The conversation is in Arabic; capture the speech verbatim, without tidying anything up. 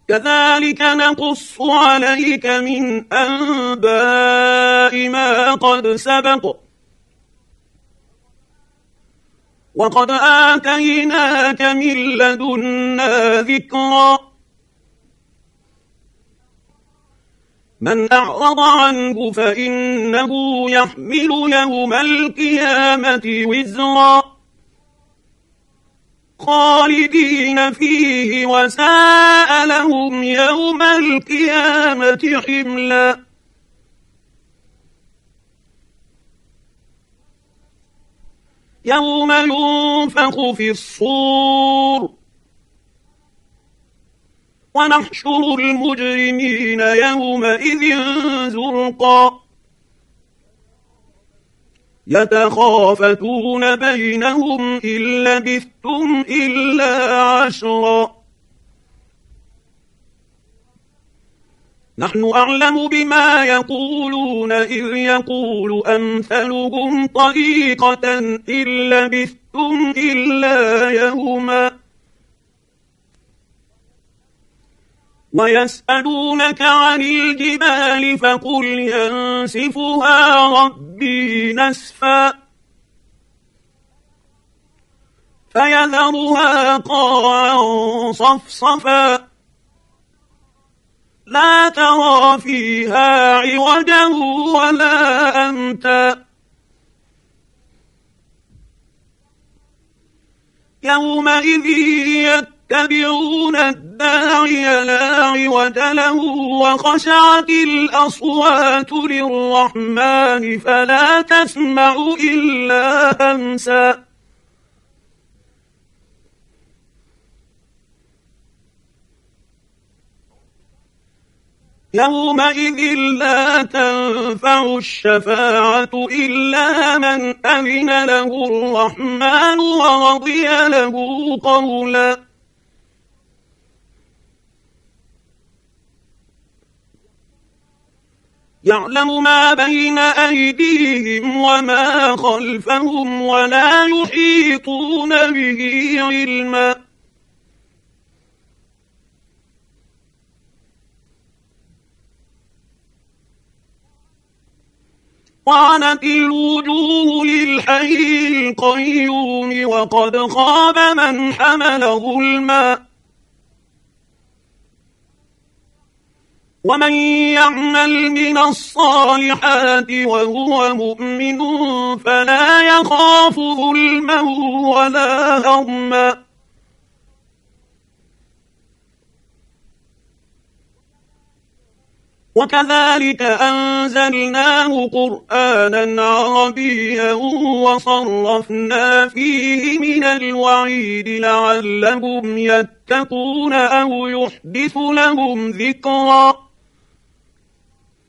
كذلك نقص عليك من أنباء ما قد سبق وقد آتيناك من لدنا ذكرا من أعرض عنه فإنه يحمل يوم القيامة وزرا خالدين فيه وساء لهم يوم القيامة حملا يوم ينفخ في الصور ونحشر المجرمين يومئذ زرقا يتخافتون بينهم إن لبثتم إلا عشرا نحن أعلم بما يقولون إذ يقول أمثلهم طريقة إن لبثتم إلا يوما ويسألونك عن الجبال فقل ينسفها ربي نسفا فيذرها قاعا صفصفا لا ترى فيها عوجا ولا أمتا يومئذ يتبعون الداعي لا عوج له وخشعت الأصوات للرحمن فلا تسمع إلا همسا يومئذ لا تنفع الشفاعة إلا من أذن له الرحمن ورضي له قولا يعلم ما بين أيديهم وما خلفهم ولا يحيطون به علما وعنت الوجوه للحي القيوم وقد خاب من حمل ظلما ومن يعمل من الصالحات وهو مؤمن فلا يخاف ظلما ولا هضما وكذلك أنزلناه قرآنا عربيا وصرفنا فيه من الوعيد لعلهم يتقون أو يحدث لهم ذكرا